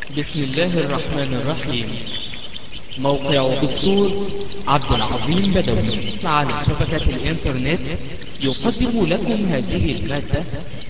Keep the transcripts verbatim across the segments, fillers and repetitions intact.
بسم الله الرحمن الرحيم. موقع دكتور عبد العظيم بدوي على شبكة الإنترنت يقدم لكم هذه المادة.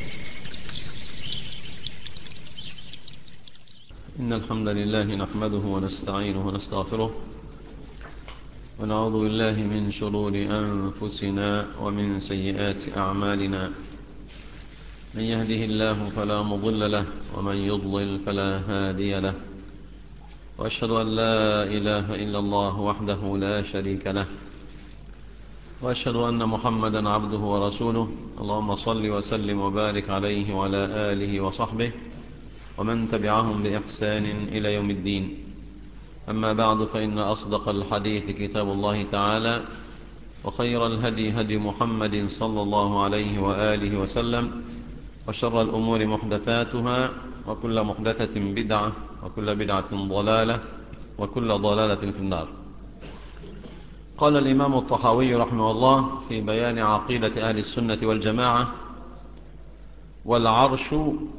إن الحمد لله نحمده ونستعينه ونستغفره ونعوذ بالله من شرور أنفسنا ومن سيئات أعمالنا. من يهده الله فلا مضل له ومن يضلل فلا هادي له، وأشهد أن لا إله إلا الله وحده لا شريك له، وأشهد أن محمدا عبده ورسوله. اللهم صل وسلم وبارك عليه وعلى آله وصحبه ومن تبعهم بإحسان إلى يوم الدين. أما بعد، فإن أصدق الحديث كتاب الله تعالى، وخير الهدي هدي محمد صلى الله عليه وآله وسلم، وشر الأمور محدثاتها، وكل محدثة بدعة، وكل بدعة ضلالة، وكل ضلالة في النار. قال الإمام الطحاوي رحمه الله في بيان عقيدة أهل السنة والجماعة: والعرش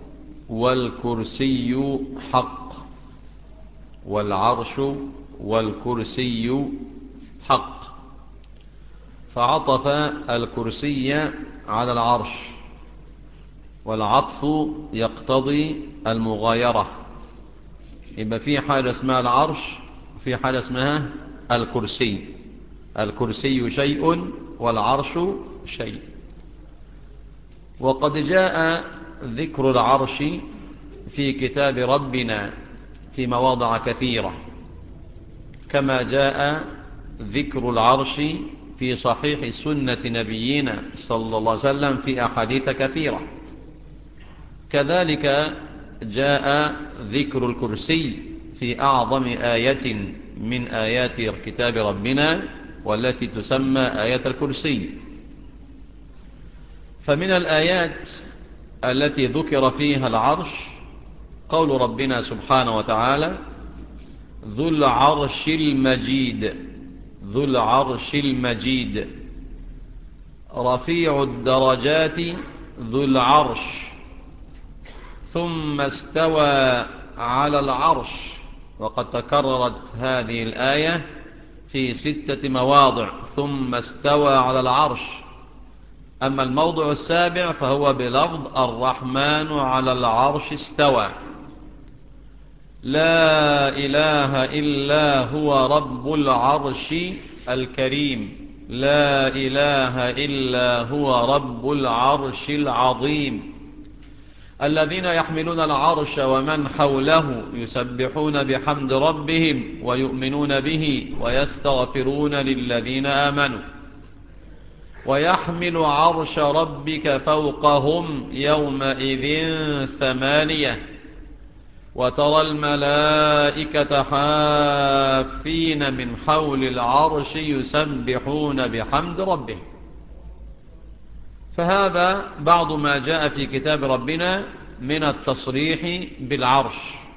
والكرسي حق، والعرش والكرسي حق. فعطف الكرسي على العرش، والعطف يقتضي المغايرة. يبقى في حاجة اسمها العرش وفي حاجة اسمها الكرسي. الكرسي شيء والعرش شيء. وقد جاء ذكر العرش في كتاب ربنا في مواضع كثيرة، كما جاء ذكر العرش في صحيح سنة نبينا صلى الله عليه وسلم في أحاديث كثيرة. كذلك جاء ذكر الكرسي في أعظم آية من آيات كتاب ربنا، والتي تسمى آية الكرسي. فمن الآيات التي ذكر فيها العرش قول ربنا سبحانه وتعالى: ذو العرش المجيد. ذو العرش المجيد، رفيع الدرجات ذو العرش، ثم استوى على العرش. وقد تكررت هذه الآية في ستة مواضع: ثم استوى على العرش. أما الموضع السابع فهو بلفظ الرحمن على العرش استوى. لا إله إلا هو رب العرش الكريم. لا إله إلا هو رب العرش العظيم. الذين يحملون العرش ومن حوله يسبحون بحمد ربهم ويؤمنون به ويستغفرون للذين آمنوا. ويحمل عرش ربك فوقهم يومئذ ثمانية. وترى الملائكة حافين من حول العرش يسبحون بحمد ربهم. فهذا بعض ما جاء في كتاب ربنا من التصريح بالعرش.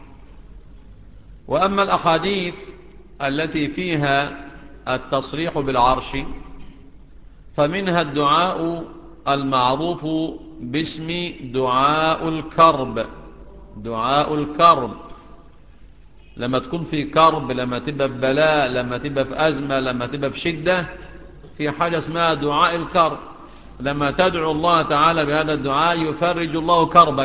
وأما الأحاديث التي فيها التصريح بالعرش فمنها الدعاء المعروف باسم دعاء الكرب. دعاء الكرب، لما تكون في كرب، لما تبقى في بلاء، لما تبقى في أزمة، لما تبقى في شدة، في حاجة اسمها دعاء الكرب. لما تدعو الله تعالى بهذا الدعاء يفرج الله كربك.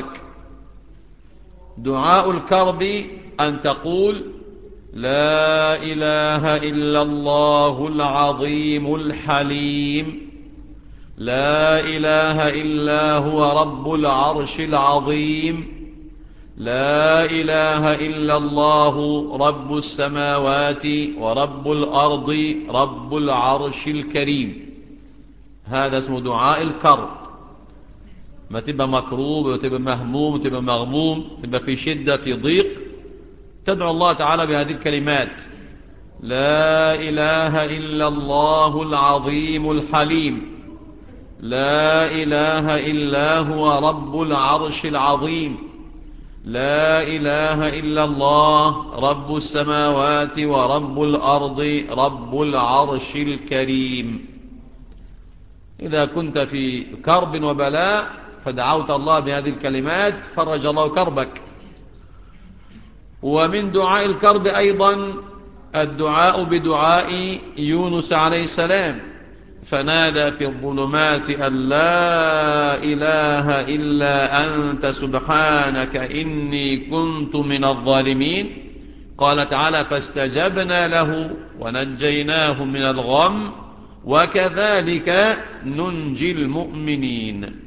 دعاء الكرب أن تقول: لا إله إلا الله العظيم الحليم. لا إله إلا هو رب العرش العظيم. لا إله إلا الله رب السماوات ورب الأرض رب العرش الكريم. هذا اسمه دعاء الكرب. ما تبقى مكروب وتبقى مهموم وتبقى مغموم، تبقى في شدة في ضيق، تدعو الله تعالى بهذه الكلمات: لا إله إلا الله العظيم الحليم. لا إله إلا هو رب العرش العظيم. لا إله إلا الله رب السماوات ورب الأرض رب العرش الكريم. إذا كنت في كرب وبلاء فدعوت الله بهذه الكلمات فرج الله كربك. ومن دعاء الكرب أيضا الدعاء بدعاء يونس عليه السلام، فنادى في الظلمات أن لا إله إلا أنت سبحانك إني كنت من الظالمين. قال تعالى فاستجبنا له ونجيناه من الغم وكذلك ننجي المؤمنين.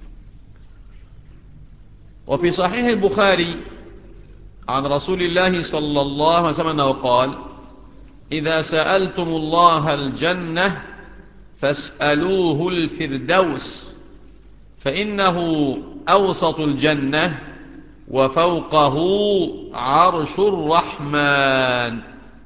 وفي صحيح البخاري عن رسول الله صلى الله عليه وسلم أنه قال إذا سألتم الله الجنة فاسألوه الفردوس فإنه أوسط الجنة وفوقه عرش الرحمن.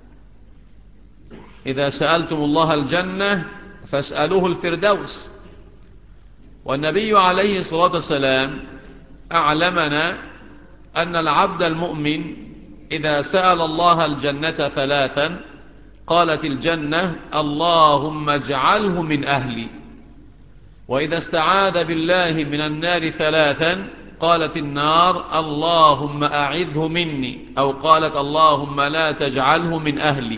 إذا سألتم الله الجنة فاسألوه الفردوس. والنبي عليه الصلاة والسلام أعلمنا أن العبد المؤمن إذا سأل الله الجنة ثلاثا قالت الجنة اللهم اجعله من أهلي، وإذا استعاذ بالله من النار ثلاثا قالت النار اللهم أعذه مني، أو قالت اللهم لا تجعله من أهلي.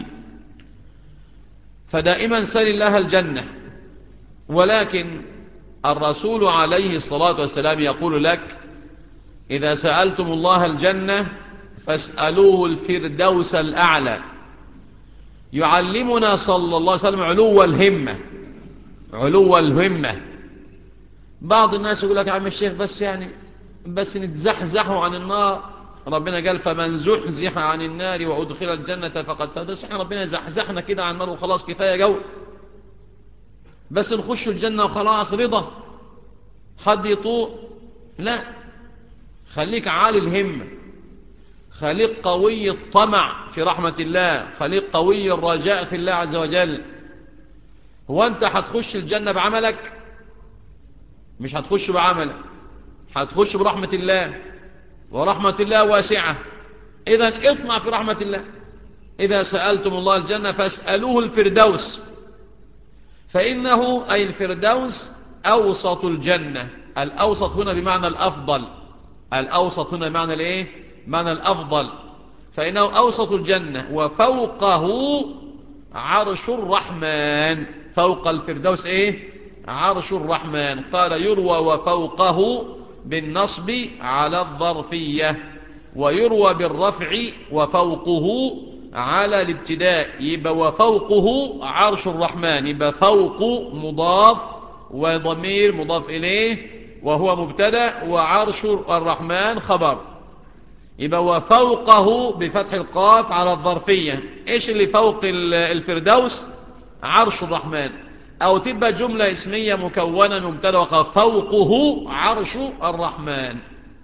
فدائما سل الله الجنة، ولكن الرسول عليه الصلاة والسلام يقول لك إذا سألتم الله الجنة فاسألوه الفردوس الأعلى. يعلمنا صلى الله عليه وسلم علو الهمة، علو الهمة. بعض الناس يقول لك يا عم الشيخ بس يعني بس نتزحزحوا عن النار، ربنا قال فمن زحزح عن النار وأدخل الجنة فقد فاز. ربنا زحزحنا كده عن النار وخلاص كفاية جو، بس نخش الجنة وخلاص رضا حد يطوق؟ لا، خليك عالي الهمة، خليك قوي الطمع في رحمة الله، خليك قوي الرجاء في الله عز وجل. هو أنت هتخش الجنة بعملك؟ مش هتخش بعملك، هتخش برحمة الله، ورحمة الله واسعة. إذن اطمع في رحمة الله. إذا سألتم الله الجنة فاسألوه الفردوس فإنه أي الفردوس أوسط الجنة. الأوسط هنا بمعنى الأفضل، الأوسط هنا بمعنى الإيه؟ معنى الأفضل. فإنه أوسط الجنة وفوقه عرش الرحمن. فوق الفردوس إيه؟ عرش الرحمن. قال يروى وفوقه بالنصب على الظرفية، ويروى بالرفع وفوقه على الابتداء. يبقى وفوقه عرش الرحمن، يبقى فوق مضاف وضمير مضاف إليه وهو مبتدأ، وعرش الرحمن خبر. يبقى وفوقه بفتح القاف على الظرفية. إيش اللي فوق الفردوس؟ عرش الرحمن. أو تبقى جملة اسمية مكونة مبتدأ فوقه عرش الرحمن.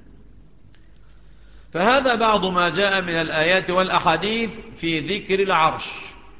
فهذا بعض ما جاء من الآيات والأحاديث في ذكر العرش.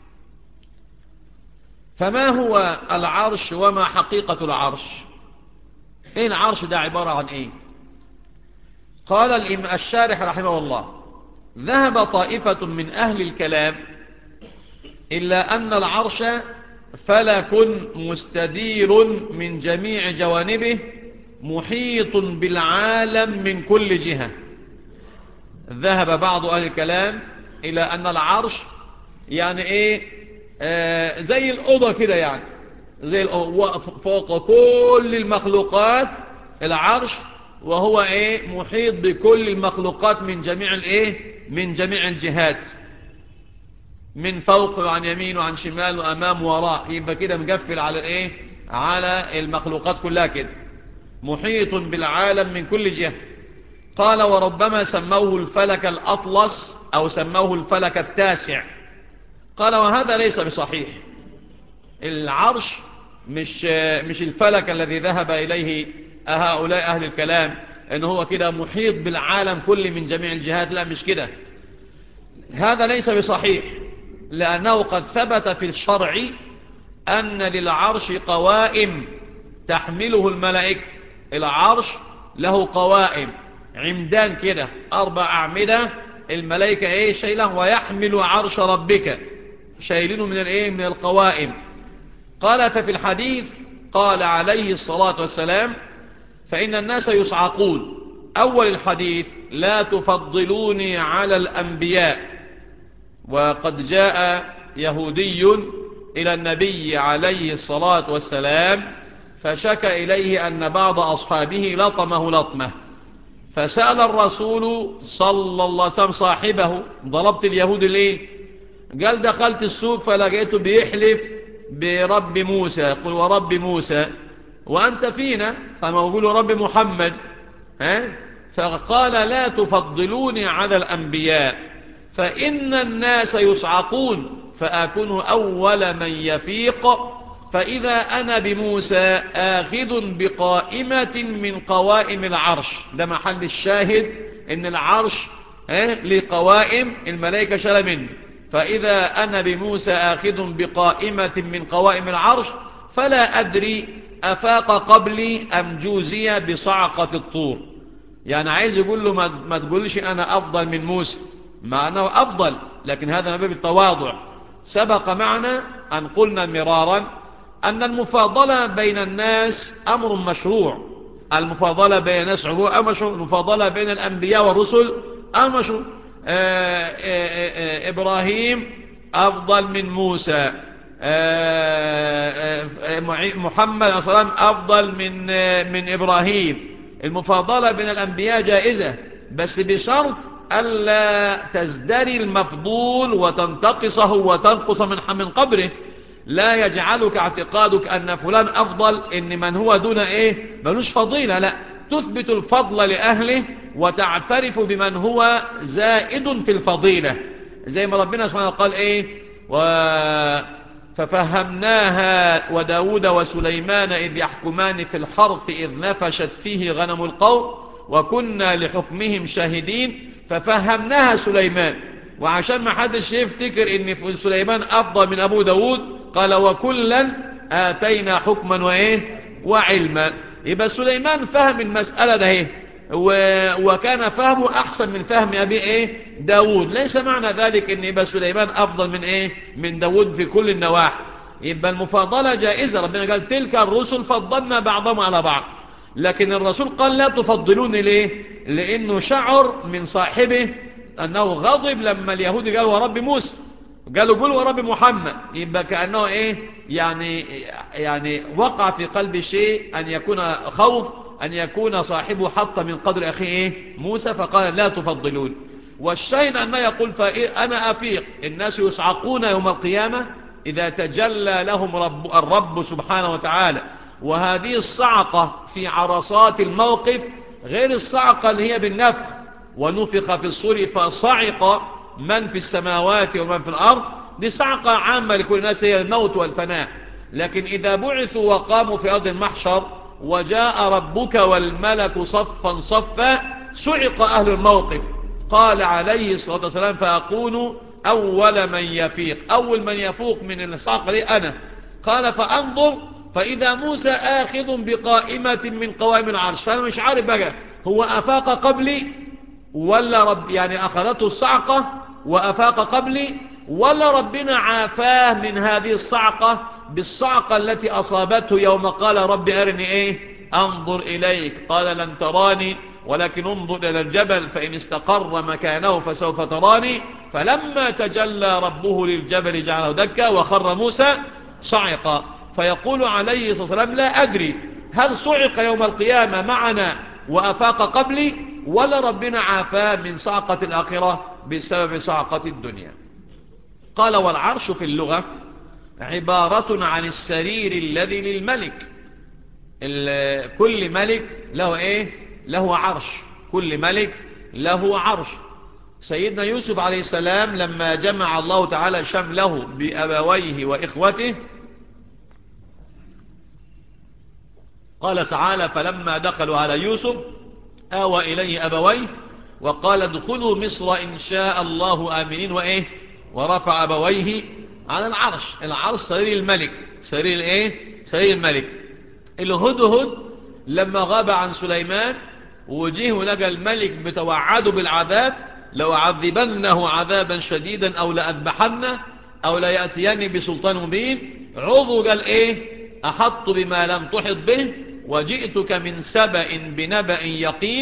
فما هو العرش وما حقيقة العرش؟ إيه العرش ده عبارة عن إيه؟ قال الشارح رحمه الله ذهب طائفة من أهل الكلام إلا أن العرش فلك مستدير من جميع جوانبه محيط بالعالم من كل جهة. ذهب بعض أهل الكلام إلى أن العرش يعني إيه؟ آه زي الأوضة كده، يعني زي الأوضة فوق كل المخلوقات العرش، وهو إيه؟ محيط بكل المخلوقات من جميع الإيه؟ من جميع الجهات، من فوق وعن يمين وعن شمال وأمام وراء. يبقى كده مقفل على الإيه؟ على المخلوقات كلها كده، محيط بالعالم من كل جهة. قال وربما سموه الفلك الأطلس أو سموه الفلك التاسع. قال وهذا ليس بصحيح. العرش مش مش الفلك الذي ذهب إليه هؤلاء أهل الكلام إنه هو كده محيط بالعالم كله من جميع الجهات. لا، مش كده، هذا ليس بصحيح، لأنه قد ثبت في الشرع أن للعرش قوائم تحمله الملائكة. العرش له قوائم، عمدان كده، أربع أعمدة، الملائكة إيه شايلهم، ويحمل عرش ربك، شايلينه من الإيه؟ من القوائم. قال ففي الحديث قال عليه الصلاة والسلام فإن الناس يصعقون أول الحديث لا تفضلوني على الأنبياء. وقد جاء يهودي إلى النبي عليه الصلاة والسلام فشكى إليه أن بعض أصحابه لطمه لطمه، فسأل الرسول صلى الله عليه وسلم صاحبه: ضربت اليهود ليه؟ قال: دخلت السوق فلقيته بيحلف برب موسى، يقول ورب موسى وأنت فينا، فما يقول رب محمد. ها؟ فقال: لا تفضلوني على الأنبياء فإن الناس يصعقون فأكون أول من يفيق، فإذا أنا بموسى آخذ بقائمة من قوائم العرش. ده محل الشاهد إن العرش لقوائم، الملائكة شال منه. فإذا أنا بموسى آخذ بقائمة من قوائم العرش فلا أدري أفاق قبلي أم جوزي بصعقة الطور. يعني عايز يقول له ما تقولش أنا أفضل من موسى، مع أنه أفضل، لكن هذا ما باب التواضع. سبق معنا أن قلنا مرارا أن المفاضلة بين الناس أمر مشروع. المفاضلة بين الناس هو مشروع، المفاضلة بين الأنبياء والرسل أمر مشروع. آآ آآ إبراهيم أفضل من موسى، محمد صلى الله عليه وسلم أفضل من من إبراهيم. المفاضلة بين الأنبياء جائزة، بس بشرط ألا تزدري المفضول وتنتقصه وتنقص من من قبره. لا يجعلك اعتقادك أن فلان أفضل إن من هو دون إيه ملوش فضيلة، لا، تثبت الفضل لأهله وتعترف بمن هو زائد في الفضيلة، زي ما ربنا سبحانه قال إيه و... ففهمناها وداود وسليمان إذ يحكمان في الحرث إذ نفشت فيه غنم القوم وكنا لحكمهم شاهدين ففهمناها سليمان. وعشان ما حدش يفتكر ان سليمان افضل من ابو داود قال وكلا آتينا حكما وايه وعلما. يبقى سليمان فهم المسألة ده ايه و... وكان فهمه احسن من فهم ابي ايه داود. ليس معنى ذلك ان يبقى سليمان افضل من ايه من داود في كل النواحي. يبقى المفاضلة جائزة. ربنا قال تلك الرسل فضلنا بعضهم على بعض، لكن الرسول قال لا تفضلوني ليه؟ لانه شعر من صاحبه أنه غضب لما اليهود قالوا ورب موسى، قالوا قولوا ورب محمد. يبقى كأنه إيه يعني يعني وقع في قلب شيء أن يكون خوف أن يكون صاحبه حط من قدر أخيه إيه موسى، فقال لا تفضلون. والشاهد أنه يقول فأنا أفيق. الناس يصعقون يوم القيامة إذا تجلى لهم رب الرب سبحانه وتعالى. وهذه الصعقة في عرصات الموقف غير الصعقة اللي هي بالنفخ ونفخ في الصور فصعق من في السماوات ومن في الأرض. دي صعقة عامة لكل الناس هي الموت والفناء. لكن إذا بعثوا وقاموا في أرض المحشر وجاء ربك والملك صفا صفا صعق أهل الموقف. قال عليه الصلاة والسلام فأكون أول من يفيق. أول من يفوق من الصعقة لي أنا. قال فأنظر فإذا موسى آخذ بقائمة من قوائم العرش. فأنا مش عارف بقى هو أفاق قبلي ولا رب يعني أخذته الصعقة وأفاق قبلي، ولا ربنا عافاه من هذه الصعقة بالصعقة التي أصابته يوم قال رب أرني إيه أنظر إليك. قال لن تراني ولكن انظر إلى الجبل فإن استقر مكانه فسوف تراني. فلما تجلى ربه للجبل جعله دكا وخر موسى صعقا. فيقول عليه الصلاة والسلام لا أدري هل صعق يوم القيامة معنا وأفاق قبلي ولا ربنا عافاه من صعقة الآخرة بسبب صعقة الدنيا. قال والعرش في اللغة عبارة عن السرير الذي للملك. كل ملك له ايه له عرش. كل ملك له عرش. سيدنا يوسف عليه السلام لما جمع الله تعالى شمله بأبويه وإخوته قال تعالى فلما دخلوا على يوسف آوى إليه أبويه وقال ادخلوا مصر إن شاء الله آمنين وإيه ورفع أبويه على العرش. العرش سرير الملك. سرير الإيه سرير الملك. الهدهد لما غاب عن سليمان وجيه لقى الملك بتوعده بالعذاب لو عذبنه عذابا شديدا أو لأذبحنه أو لا يأتيني بسلطان مبين. عضو قال إيه أحط بما لم تحط به وجئتك من سبأ بنبأ يقين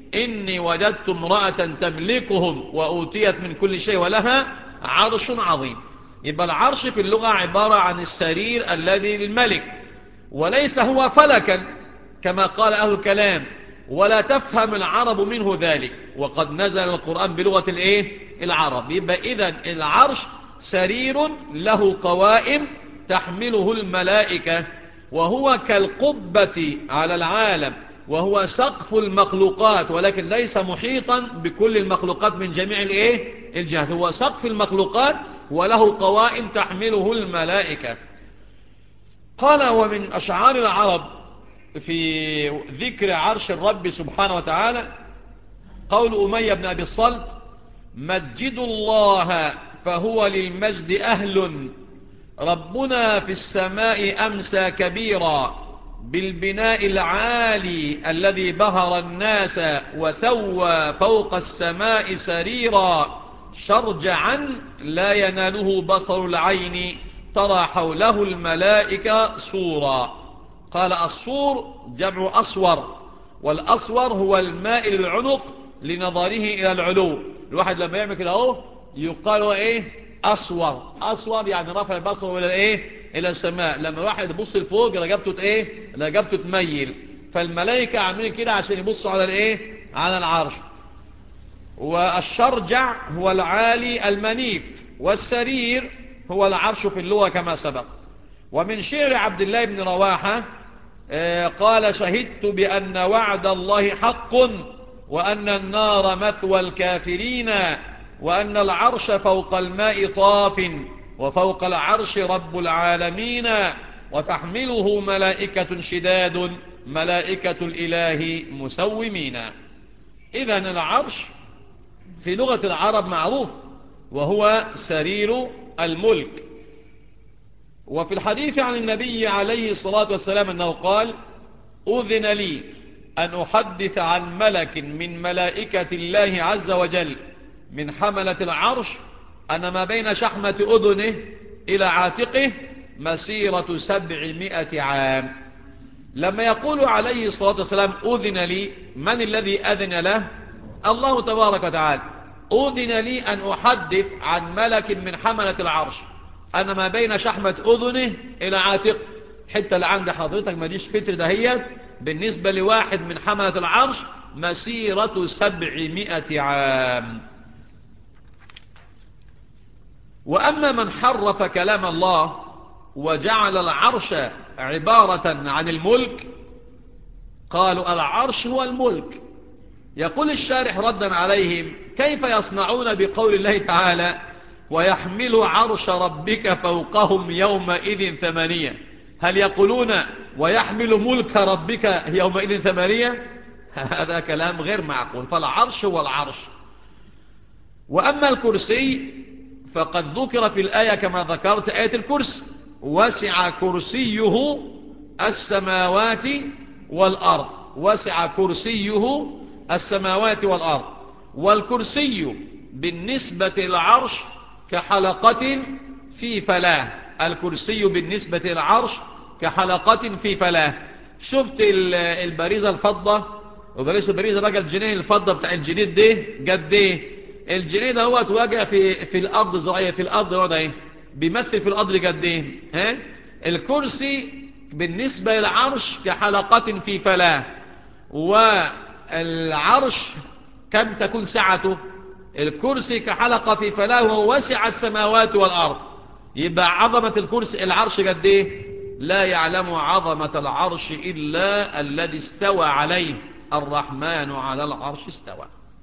إني وجدت امرأة تملكهم وأوتيت من كل شيء ولها عرش عظيم. يبقى العرش في اللغة عبارة عن السرير الذي للملك، وليس هو فلكا كما قال أهل الكلام، ولا تفهم العرب منه ذلك، وقد نزل القرآن بلغة الايه العرب. يبقى إذن العرش سرير له قوائم تحمله الملائكة، وهو كالقبة على العالم، وهو سقف المخلوقات، ولكن ليس محيطا بكل المخلوقات من جميع الايه الجهات، هو سقف المخلوقات وله قوائم تحمله الملائكة. قال: ومن أشعار العرب في ذكر عرش الرب سبحانه وتعالى قول أمية بن أبي الصلت: مجدوا الله فهو للمجد أهل، ربنا في السماء أمسى كبيرا، بالبناء العالي الذي بهر الناس، وسوى فوق السماء سريرا، شرجعا لا يناله بصر العين، ترى حوله الملائكة صورا. قال: الصور جمع أصور، والأصور هو المائل العنق لنظره إلى العلو. الواحد لما يعمل كده اهو يقال ايه؟ أصور. أصور يعني رفع البصر إلى الايه إلى السماء. لما الواحد يبص لفوق رقبته ايه رقبته تميل، فالملائكة عاملين كده عشان يبصوا على الايه على العرش. والشرجع هو العالي المنيف، والسرير هو العرش في اللغة كما سبق. ومن شعر عبد الله بن رواحة قال: شهدت بأن وعد الله حق، وأن النار مثوى الكافرين، وأن العرش فوق الماء طاف، وفوق العرش رب العالمين، وتحمله ملائكة شداد، ملائكة الإله مسومين. إذن العرش في لغة العرب معروف، وهو سرير الملك. وفي الحديث عن النبي عليه الصلاة والسلام أنه قال: أذن لي أن أحدث عن ملك من ملائكة الله عز وجل من حملة العرش أن ما بين شحمة أذنه إلى عاتقه مسيرة سبعمائة عام. لما يقول عليه الصلاة والسلام أذن لي، من الذي أذن له؟ الله تبارك وتعالى. أذن لي أن أحدث عن ملك من حملة العرش أن ما بين شحمة أذنه إلى عاتقه. حتى اللي عند حضرتك ما ديش فتر دهيت بالنسبة لواحد من حملة العرش مسيرة سبعمائة عام. وأما من حرف كلام الله وجعل العرش عبارة عن الملك قالوا العرش هو الملك. يقول الشارح ردا عليهم: كيف يصنعون بقول الله تعالى: ويحمل عرش ربك فوقهم يومئذ ثمانية؟ هل يقولون ويحمل ملك ربك يومئذ ثمانية؟ هذا كلام غير معقول. فالعرش هو العرش. وأما الكرسي فقد ذكر في الآية كما ذكرت آية الكرسي: وسع كرسيه السماوات والأرض. وسع كرسيه السماوات والأرض. والكرسي بالنسبة للعرش كحلقة في فلاة. الكرسي بالنسبة للعرش كحلقة في فلاة. شفت البريزة الفضة وبلاش البريزة بقى الجنيه الفضة بتاع الجنيه ده قد ايه؟ الجنيه ده هو تواجع في في الأرض زراعية في الأرض وضع ايه بيمثل في الأرض قد ايه؟ ها؟ الكرسي بالنسبة للعرش كحلقة في فلاة. والعرش كم تكون سعته؟ الكرسي كحلقة في فلاة وهو وسع السماوات والأرض. يبقى عظمة الكرسي العرش قد ايه؟ لا يعلم عظمة العرش إلا الذي استوى عليه. الرحمن على العرش استوى.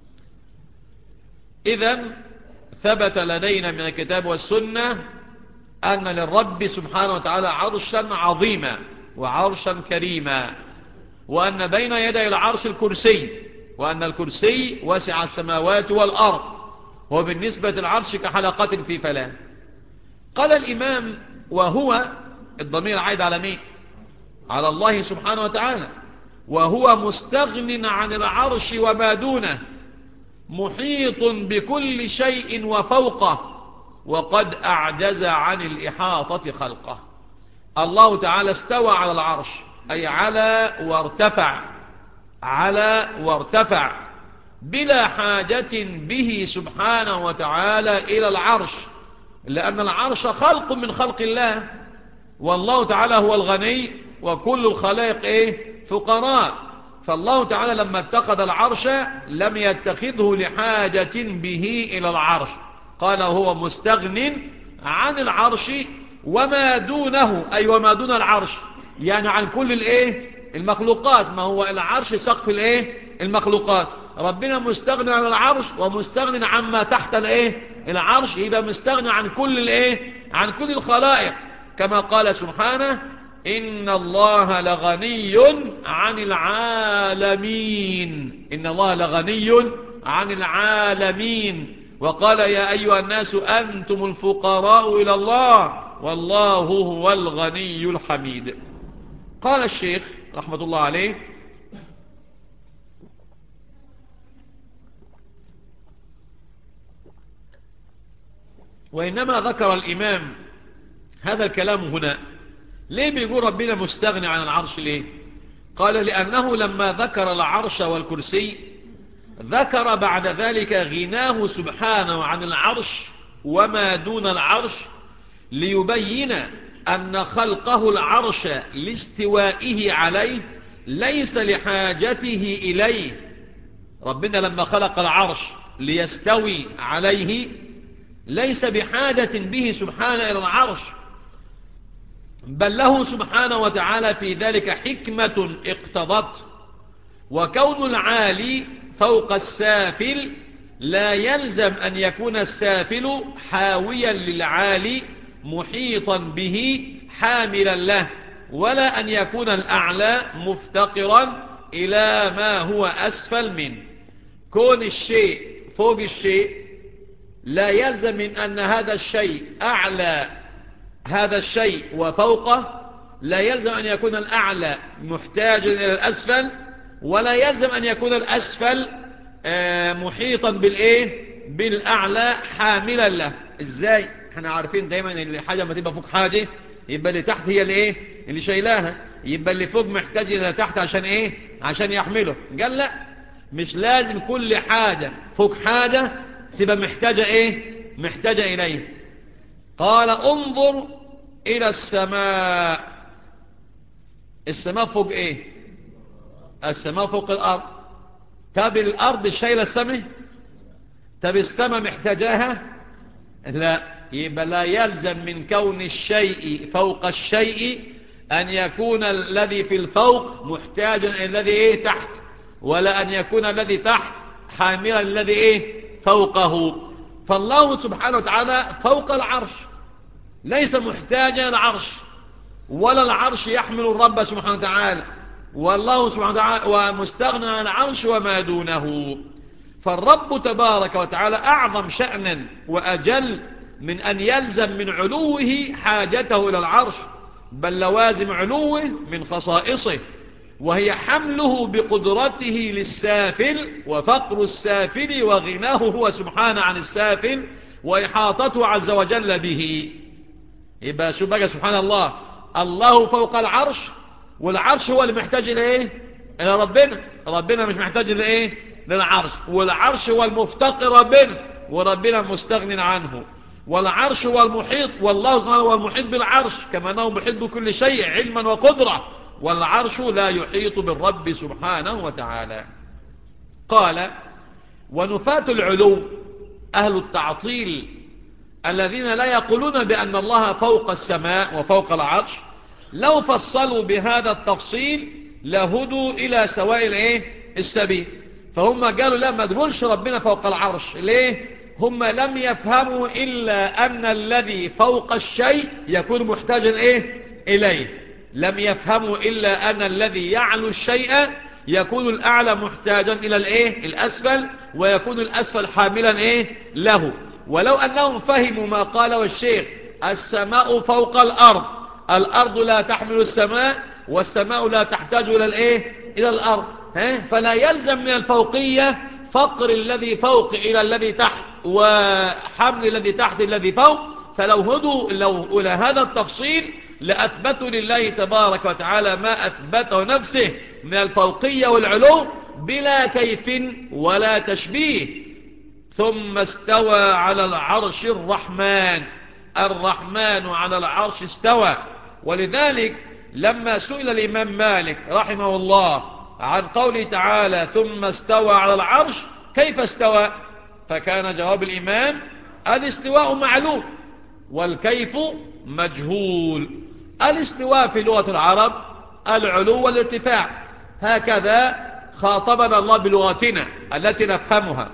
إذن ثبت لدينا من الكتاب والسنة أن للرب سبحانه وتعالى عرشا عظيما وعرشا كريما، وأن بين يدي العرش الكرسي، وأن الكرسي وسع السماوات والأرض، وبالنسبة للعرش كحلقة في فلاة. قال الإمام: وهو الضمير عائد على مين؟ على الله سبحانه وتعالى. وهو مستغن عن العرش وما دونه، محيط بكل شيء وفوقه، وقد أعجز عن الإحاطة خلقه. الله تعالى استوى على العرش، أي على وارتفع، على وارتفع، بلا حاجة به سبحانه وتعالى إلى العرش، لأن العرش خلق من خلق الله، والله تعالى هو الغني وكل الخلائق إيه؟ فقراء. فالله تعالى لما اتخذ العرش لم يتخذه لحاجة به إلى العرش، قال هو مستغن عن العرش وما دونه، أي وما دون العرش، يعني عن كل الإيه؟ المخلوقات. ما هو العرش سقف الإيه؟ المخلوقات. ربنا مستغني عن العرش ومستغني عما تحت الإيه؟ العرش، يبقى مستغني عن كل الإيه؟ عن كل الخلائق، كما قال سبحانه إن الله لغني عن العالمين. إن الله لغني عن العالمين. وقال يا أيها الناس أنتم الفقراء إلى الله والله هو الغني الحميد. قال الشيخ رحمة الله عليه وإنما ذكر الإمام هذا الكلام هنا. ليه بيقول ربنا مستغني عن العرش؟ ليه؟ قال لأنه لما ذكر العرش والكرسي ذكر بعد ذلك غناه سبحانه عن العرش وما دون العرش، ليبين أن خلقه العرش لاستوائه عليه ليس لحاجته إليه. ربنا لما خلق العرش ليستوي عليه ليس بحاجة به سبحانه إلى العرش، بل له سبحانه وتعالى في ذلك حكمة اقتضت. وكون العالي فوق السافل لا يلزم أن يكون السافل حاويا للعالي محيطا به حاملا له، ولا أن يكون الأعلى مفتقرا إلى ما هو أسفل منه. كون الشيء فوق الشيء لا يلزم من أن هذا الشيء أعلى هذا الشيء وفوقه، لا يلزم أن يكون الأعلى محتاجا إلى الأسفل، ولا يلزم أن يكون الأسفل محيطا بالإيه؟ بالأعلى حاملا له. إزاي؟ احنا عارفين دايما ان الحاجة ما تبقى فوق حاجة يبقى اللي تحت هي اللي ايه؟ اللي شايلاها، يبقى اللي فوق محتاج الى تحت عشان ايه؟ عشان يحمله. قال لا، مش لازم كل حاجة فوق حاجة تبقى محتاجة ايه؟ محتاجة اليه. قال انظر الى السماء. السماء فوق ايه؟ السماء فوق الارض. طب الارض شايله السماء؟ طب السماء محتاجاها؟ لا. يبقى لا يلزم من كون الشيء فوق الشيء أن يكون الذي في الفوق محتاجا إلى الذي إيه تحت، ولا أن يكون الذي تحت حاملا الذي إيه فوقه. فالله سبحانه وتعالى فوق العرش ليس محتاجا العرش، ولا العرش يحمل الرب سبحانه وتعالى، والله سبحانه وتعالى ومستغنى عن العرش وما دونه. فالرب تبارك وتعالى أعظم شأنا وأجل من أن يلزم من علوه حاجته إلى العرش، بل لوازم علوه من خصائصه، وهي حمله بقدرته للسافل وفقر السافل وغناه هو سبحانه عن السافل وإحاطته عز وجل به. يبقى شو بقى سبحان الله، الله فوق العرش، والعرش هو اللي محتاج إلى إيه؟ إلى ربنا. ربنا مش محتاج إلى إيه؟ للعرش. والعرش هو المفتقر ربنا، وربنا مستغن عنه. والعرش هو المحيط، والله سبحانه هو المحيط بالعرش كما أنه محيط بكل شيء علما وقدرة، والعرش لا يحيط بالرب سبحانه وتعالى. قال ونفاة العلو أهل التعطيل الذين لا يقولون بأن الله فوق السماء وفوق العرش لو فصلوا بهذا التفصيل لهدوا إلى سواء الايه السبيل. فهم قالوا لا، ما تقولش ربنا فوق العرش. ليه؟ هم لم يفهموا إلا أن الذي فوق الشيء يكون محتاجا إيه؟ إليه. لم يفهموا إلا أن الذي يعلو الشيء يكون الأعلى محتاجا إلى الإيه؟ الأسفل، ويكون الأسفل حاملا إيه؟ له. ولو أنهم فهموا ما قاله الشيخ السماء فوق الأرض، الأرض لا تحمل السماء، والسماء لا تحتاج إلى الإيه؟ إلى الأرض، ها؟ فلا يلزم من الفوقية فقر الذي فوق إلى الذي تحت، وحمل الذي تحت الذي فوق. فلو هدوا لو إلى هذا التفصيل لأثبتوا لله تبارك وتعالى ما أثبته نفسه من الفوقية والعلو، بلا كيف ولا تشبيه. ثم استوى على العرش الرحمن. الرحمن على العرش استوى. ولذلك لما سئل الإمام مالك رحمه الله عن قوله تعالى ثم استوى على العرش كيف استوى، فكان جواب الإمام الاستواء معلوم والكيف مجهول. الاستواء في لغة العرب العلو والارتفاع، هكذا خاطبنا الله بلغتنا التي نفهمها.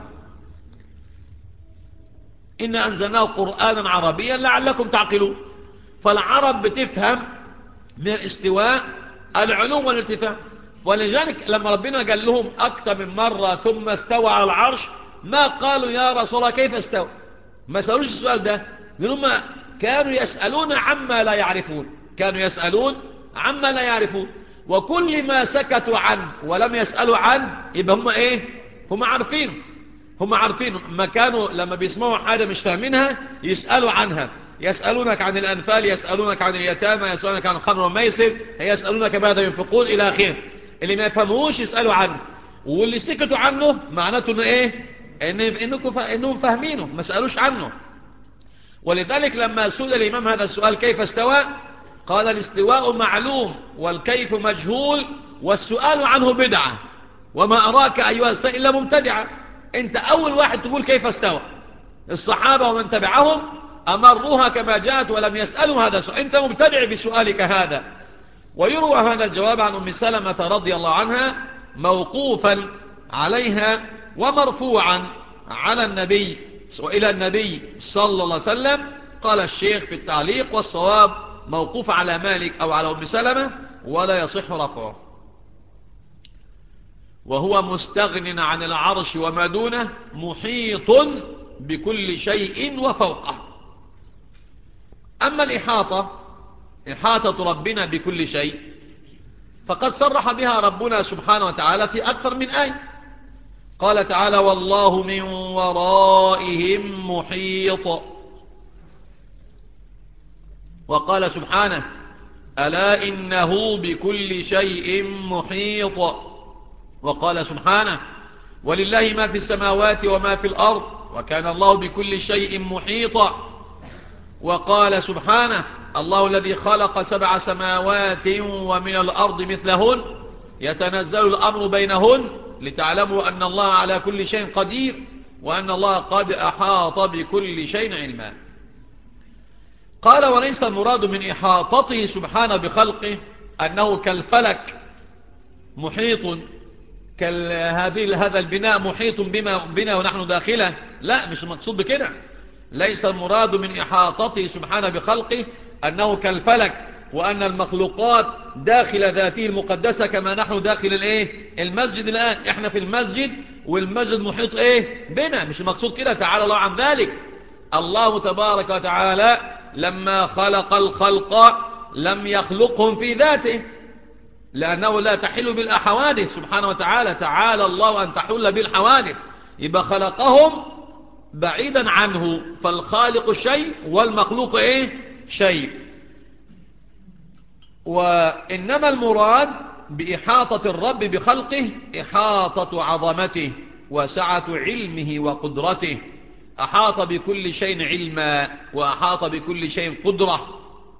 إن أنزلناه قرآنا عربيا لعلكم تعقلون. فالعرب بتفهم من الاستواء العلو والارتفاع. ولذلك لما ربنا قال لهم أكثر من مرة ثم استوى على العرش ما قالوا يا رسول الله كيف استوى، ما سألوش السؤال ده، لأنهم كانوا يسألون عما لا يعرفون، كانوا يسألون عما لا يعرفون. وكل ما سكتوا عنه ولم يسألوا عنه يبقى هم ايه، هم عارفينه، هم عارفينه. ما كانوا لما بيسمعوا حاجة مش فاهمينها يسألوا عنها. يسألونك عن الأنفال، يسألونك عن اليتامى، يسألونك عن الخمر والميسر، يسألونك ماذا ينفقون إلى آخره. اللي ما يفهموش يسألوا عنه، واللي سكتوا عنه معناته انه ايه، إن إنكم إنهم فاهمينه ما سألوش عنه. ولذلك لما سئل الإمام هذا السؤال كيف استوى قال الاستواء معلوم والكيف مجهول والسؤال عنه بدعة، وما أراك أيها السائل إلا مبتدعة. أنت أول واحد تقول كيف استوى. الصحابة ومن تبعهم أمروها كما جاءت ولم يسألوا هذا السؤال، أنت مبتدع بسؤالك هذا. ويروى هذا الجواب عن أم سلمة رضي الله عنها موقوفا عليها ومرفوعا على النبي وإلى النبي صلى الله عليه وسلم. قال الشيخ في التعليق والصواب موقوف على مالك أو على أم سلمة ولا يصح رفعه. وهو مستغن عن العرش وما دونه محيط بكل شيء وفوقه. أما الإحاطة، إحاطة ربنا بكل شيء، فقد صرح بها ربنا سبحانه وتعالى في أكثر من آية. قال تعالى والله من ورائهم محيط. وقال سبحانه ألا إنه بكل شيء محيط. وقال سبحانه ولله ما في السماوات وما في الأرض وكان الله بكل شيء محيطا. وقال سبحانه الله الذي خلق سبع سماوات ومن الأرض مثلهن يتنزل الأمر بينهن لتعلموا أن الله على كل شيء قدير وأن الله قد أحاط بكل شيء علما. قال وليس المراد من إحاطته سبحانه بخلقه أنه كالفلك محيط، هذا البناء محيط بما بنا ونحن داخله، لا، مش المقصود بكده. ليس المراد من إحاطته سبحانه بخلقه أنه كالفلك وأن المخلوقات داخل ذاته المقدسة كما نحن داخل الايه المسجد الآن. احنا في المسجد والمسجد محيط ايه بنا، مش المقصود كده، تعالى الله عن ذلك. الله تبارك وتعالى لما خلق الخلق لم يخلقهم في ذاته لأنه لا تحل بالحوادث سبحانه وتعالى، تعالى الله أن تحل بالحوادث، يبقى خلقهم بعيدا عنه. فالخالق شيء والمخلوق ايه شيء. وإنما المراد بإحاطة الرب بخلقه إحاطة عظمته وسعة علمه وقدرته. أحاط بكل شيء علما وأحاط بكل شيء قدرة.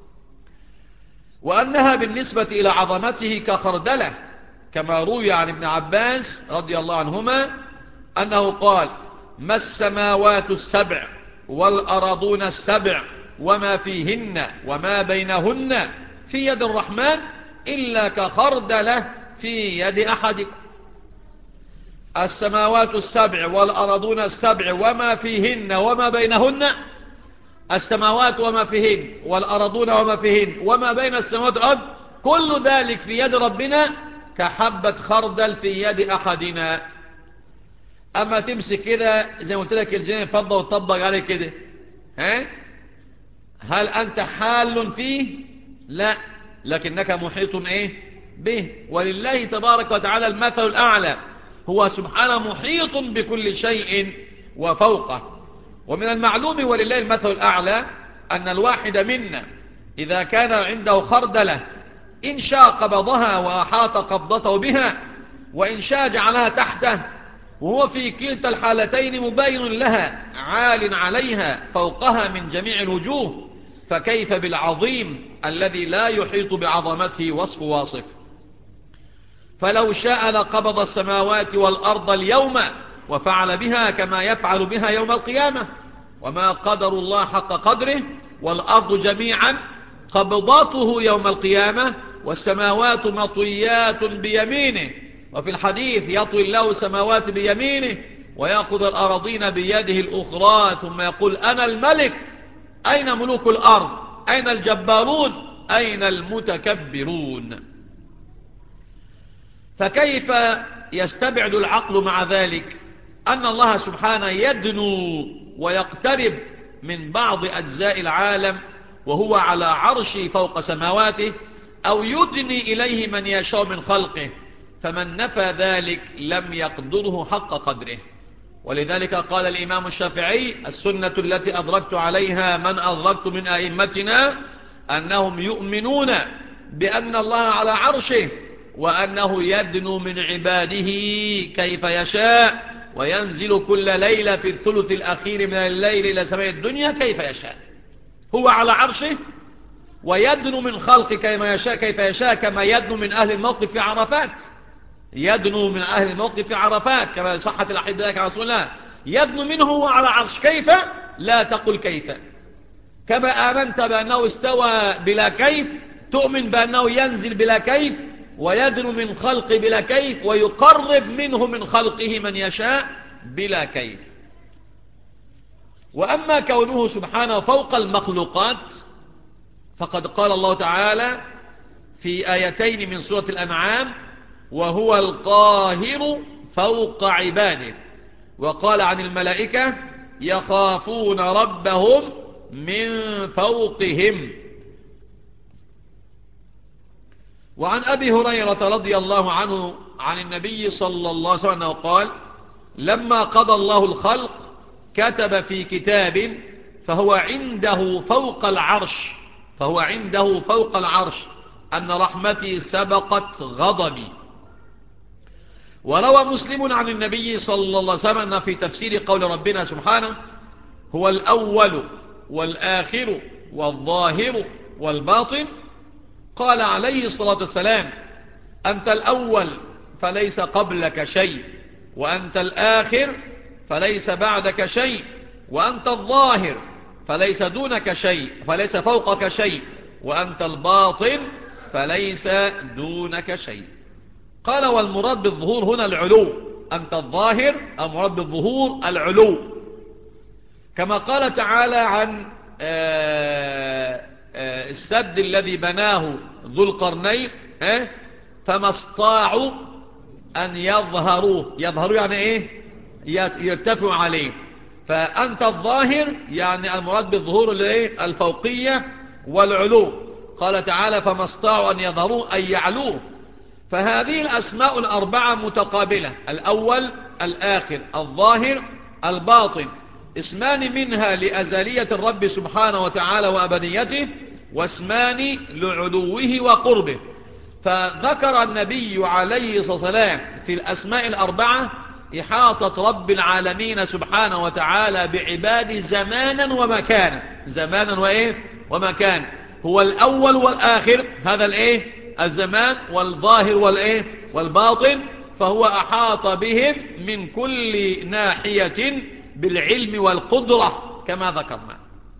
وأنها بالنسبة إلى عظمته كخردلة كما روي عن ابن عباس رضي الله عنهما أنه قال ما السماوات السبع والأرضون السبع وما فيهن وما بينهن في يد الرحمن إلا كخردلة في يد أحدكم. السماوات السبع والأرضون السبع وما فيهن وما بينهن، السماوات وما فيهن والأرضون وما فيهن وما بين السماوات والأرض كل ذلك في يد ربنا كحبة خردل في يد أحدنا. أما تمسك كده زي ما قلت لك الجنين فضة وتطبق عليه كده، ها هل أنت حال فيه؟ لا، لكنك محيط إيه به. ولله تبارك وتعالى المثل الأعلى، هو سبحانه محيط بكل شيء وفوقه. ومن المعلوم ولله المثل الأعلى أن الواحد منا إذا كان عنده خردلة إن شاء قبضها وأحاط قبضته بها وإن شاء جعلها تحته، وهو في كلتا الحالتين مبين لها عال عليها فوقها من جميع الوجوه، فكيف بالعظيم الذي لا يحيط بعظمته وصف واصف. فلو شاء لقبض السماوات والأرض اليوم وفعل بها كما يفعل بها يوم القيامة، وما قدر الله حق قدره، والأرض جميعا قبضاته يوم القيامة، والسماوات مطويات بيمينه. وفي الحديث يطوي الله سماوات بيمينه ويأخذ الأراضين بيده الأخرى ثم يقول أنا الملك، أين ملوك الأرض؟ أين الجبارون؟ أين المتكبرون؟ فكيف يستبعد العقل مع ذلك أن الله سبحانه يدنو ويقترب من بعض أجزاء العالم وهو على عرشه فوق سماواته، أو يدني إليه من يشاء من خلقه؟ فمن نفى ذلك لم يقدره حق قدره. ولذلك قال الإمام الشافعي: السنة التي أدركت عليها من أدركت من أئمتنا أنهم يؤمنون بأن الله على عرشه، وأنه يدنو من عباده كيف يشاء، وينزل كل ليلة في الثلث الأخير من الليل إلى سماء الدنيا كيف يشاء. هو على عرشه ويدنو من خلق كما يشاء كيف يشاء، كما يدنو من أهل الموقف في عرفات. يدنو من أهل الموقف في عرفات كما صحت الحديث عن رسول الله، يدنو منه على عرش. كيف؟ لا تقل كيف. كما آمنت بأنه استوى بلا كيف، تؤمن بأنه ينزل بلا كيف، ويدنو من خلق بلا كيف، ويقرب منه من خلقه من يشاء بلا كيف. وأما كونه سبحانه فوق المخلوقات فقد قال الله تعالى في آيتين من سورة الأنعام: وهو القاهر فوق عباده. وقال عن الملائكة: يخافون ربهم من فوقهم. وعن أبي هريرة رضي الله عنه عن النبي صلى الله عليه وسلم قال: لما قضى الله الخلق كتب في كتاب فهو عنده فوق العرش فهو عنده فوق العرش أن رحمتي سبقت غضبي. وروى مسلم عن النبي صلى الله عليه وسلم في تفسير قول ربنا سبحانه: هو الأول والآخر والظاهر والباطن، قال عليه الصلاة والسلام: أنت الأول فليس قبلك شيء، وأنت الآخر فليس بعدك شيء، وأنت الظاهر فليس دونك شيء فليس فوقك شيء، وأنت الباطن فليس دونك شيء. قال: والمراد بالظهور هنا العلو. أنت الظاهر، المراد بالظهور العلو، كما قال تعالى عن آآ آآ السد الذي بناه ذو القرنين: فما استطاعوا أن يظهروه. يظهروا يعني إيه؟ يرتفعوا عليه. فأنت الظاهر يعني المراد بالظهور الفوقية والعلو. قال تعالى: فما استطاعوا أن يظهروه أي يعلوه. فهذه الأسماء الأربعة متقابلة: الأول، الآخر، الظاهر، الباطن. اسمان منها لأزلية الرب سبحانه وتعالى وأبديته، واسمان لعلوه وقربه. فذكر النبي عليه الصلاة والسلام في الأسماء الأربعة إحاطة رب العالمين سبحانه وتعالى بعباده زمانا ومكانا. زمانا وإيه؟ ومكان. هو الأول والآخر، هذا الإيه؟ الزمان، والظاهر والإيه؟ والباطن. فهو أحاط بهم من كل ناحية بالعلم والقدرة كما ذكرنا.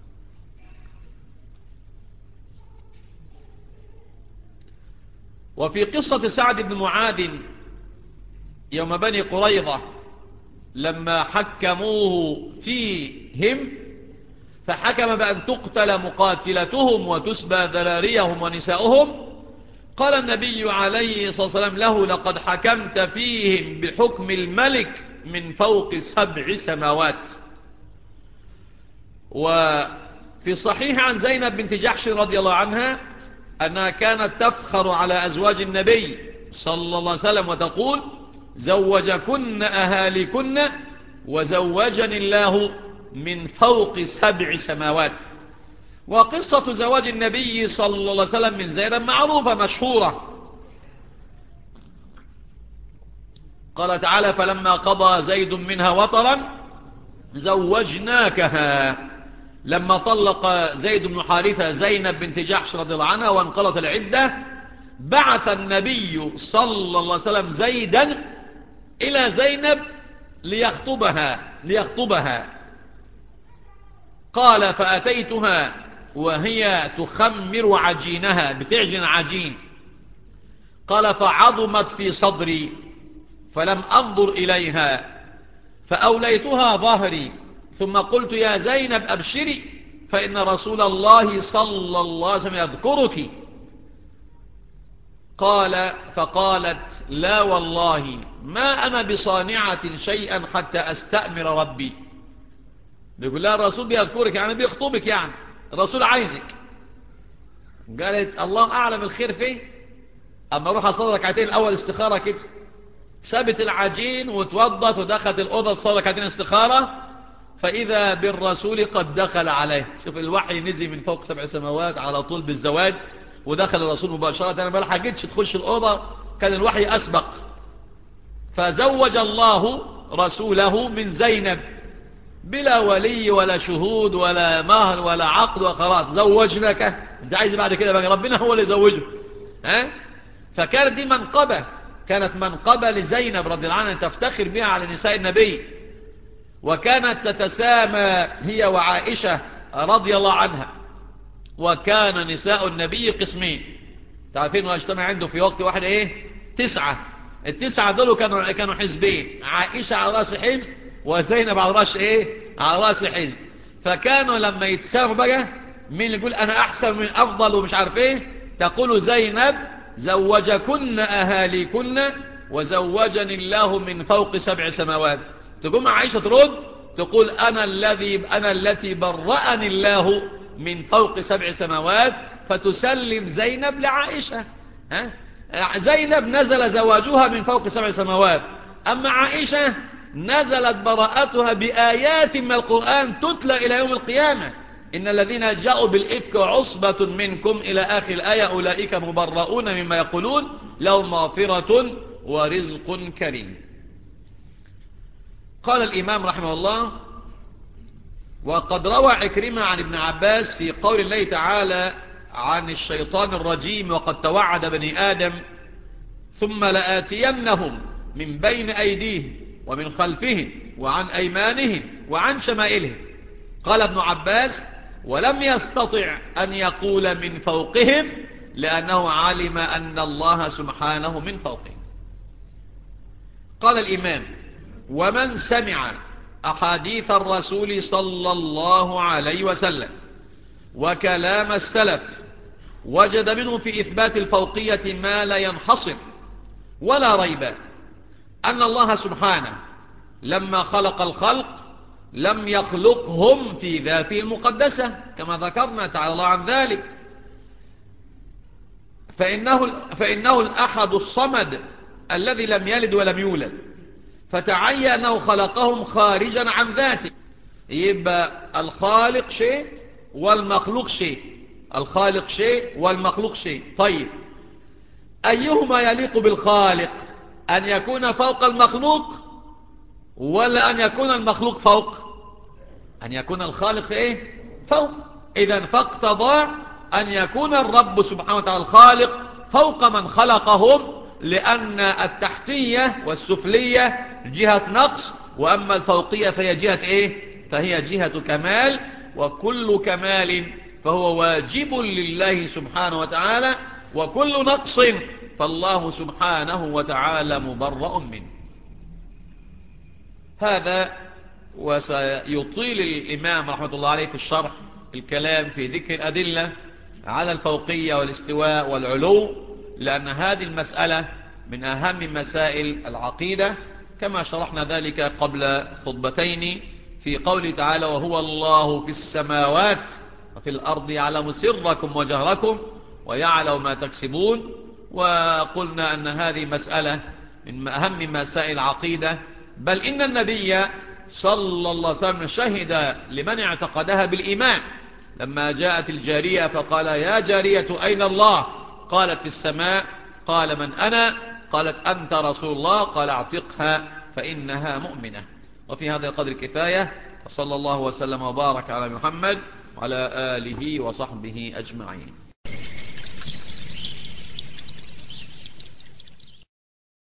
وفي قصة سعد بن معاذ يوم بني قريظة لما حكموه فيهم فحكم بأن تقتل مقاتلتهم وتسبى ذراريهم ونساؤهم، قال النبي عليه الصلاة والسلام له: لقد حكمت فيهم بحكم الملك من فوق سبع سماوات. وفي صحيح عن زينب بنت جحش رضي الله عنها أنها كانت تفخر على أزواج النبي صلى الله عليه وسلم وتقول: زوجكن أهالكن وزوجني الله من فوق سبع سماوات. وقصة زواج النبي صلى الله عليه وسلم من زينب معروفة مشهورة. قال تعالى فلما قضى زيد منها وطرا زوجناكها. لما طلق زيد بن حارثة زينب بنت جحش رضي الله عنها وانقضت العدة بعث النبي صلى الله عليه وسلم زيدا إلى زينب ليخطبها ليخطبها قال فأتيتها وهي تخمر عجينها، بتعجن عجين. قال فعظمت في صدري فلم أنظر إليها فأوليتها ظهري ثم قلت يا زينب أبشري فإن رسول الله صلى الله عليه وسلم يذكرك. قال فقالت لا والله ما أنا بصانعة شيئا حتى أستأمر ربي. بيقول لها الرسول بيذكرك يعني بيخطبك، يعني الرسول عايزك. قالت الله أعلم الخير فيه. أما روح أصلي ركعتين الأول استخارة كده، سابت العجين وتوضت ودخلت الأوضة تصلي ركعتين استخارة فإذا بالرسول قد دخل عليه. شوف الوحي نزل من فوق سبع سماوات على طول بالزواج ودخل الرسول مباشرة. أنا ما لحقتش تخش الأوضة كان الوحي أسبق. فزوج الله رسوله من زينب بلا ولي ولا شهود ولا مهر ولا عقد وخلاص زوجناك. انت عايز بعد كده بقى ربنا هو اللي يزوجه. ها؟ فكانت دي منقبة، كانت منقبة لزينب رضي الله عنها تفتخر بها على نساء النبي. وكانت تتسامى هي وعائشة رضي الله عنها. وكان نساء النبي قسمين، تعرفين واجتمع عنده في وقت واحد ايه؟ تسعة. التسعة دول كانوا كانوا حزبين، عائشة على رأس حزب وزينب على رأس ايه؟ على رأس حزب. فكانوا لما يتساموا بقى مين اللي يقول انا احسن من افضل ومش عارف ايه، تقول زينب زوجكن اهاليكن وزوجني الله من فوق سبع سماوات. تقوم عائشة ترد تقول انا الذي انا التي برأني الله من فوق سبع سماوات، فتسلم زينب لعائشة. ها؟ زينب نزل زواجها من فوق سبع سماوات، أما عائشة نزلت براءتها بآيات من القرآن تتلى إلى يوم القيامة. إن الذين جاءوا بالإفك عصبة منكم إلى آخر الآية أولئك مبرؤون مما يقولون لهم مغفرة ورزق كريم. قال الإمام رحمه الله وقد روى عكرمة عن ابن عباس في قول الله تعالى عن الشيطان الرجيم وقد توعد بني آدم ثم لآتينهم من بين أيديهم ومن خلفهم وعن أيمانهم وعن شمائلهم. قال ابن عباس ولم يستطع أن يقول من فوقهم لأنه علم أن الله سبحانه من فوقهم. قال الإمام ومن سمع أحاديث الرسول صلى الله عليه وسلم وكلام السلف وجد منه في إثبات الفوقية ما لا ينحصر، ولا ريب أن الله سبحانه لما خلق الخلق لم يخلقهم في ذاته المقدسة كما ذكرنا تعالى الله عن ذلك، فإنه, فإنه الأحد الصمد الذي لم يلد ولم يولد، فتعين أنه خلقهم خارجا عن ذاته. يبقى الخالق شيء والمخلوق شيء، الخالق شيء والمخلوق شيء. طيب أيهما يليق بالخالق، أن يكون فوق المخلوق ولا أن يكون المخلوق فوق؟ أن يكون الخالق إيه؟ فوق. إذن فاقتضى أن يكون الرب سبحانه وتعالى الخالق فوق من خلقهم، لأن التحتية والسفلية جهة نقص، وأما الفوقية فهي جهة إيه؟ فهي جهة كمال، وكل كمال فهو واجب لله سبحانه وتعالى، وكل نقص فالله سبحانه وتعالى مبرأ منه. هذا وسيطيل الإمام رحمة الله عليه في الشرح الكلام في ذكر الأدلة على الفوقية والاستواء والعلو، لأن هذه المسألة من أهم مسائل العقيدة كما شرحنا ذلك قبل خطبتين في قوله تعالى وهو الله في السماوات وفي الأرض يعلم سركم وجهركم ويعلم ما تكسبون. وقلنا أن هذه مسألة من أهم مسائل العقيدة، بل إن النبي صلى الله عليه وسلم شهد لمن اعتقدها بالإيمان لما جاءت الجارية فقال يا جارية أين الله؟ قالت في السماء. قال من أنا؟ قالت أنت رسول الله، قال اعتقها فإنها مؤمنة. وفي هذا القدر كفاية، وصلى الله وسلم وبارك على محمد وعلى آله وصحبه أجمعين.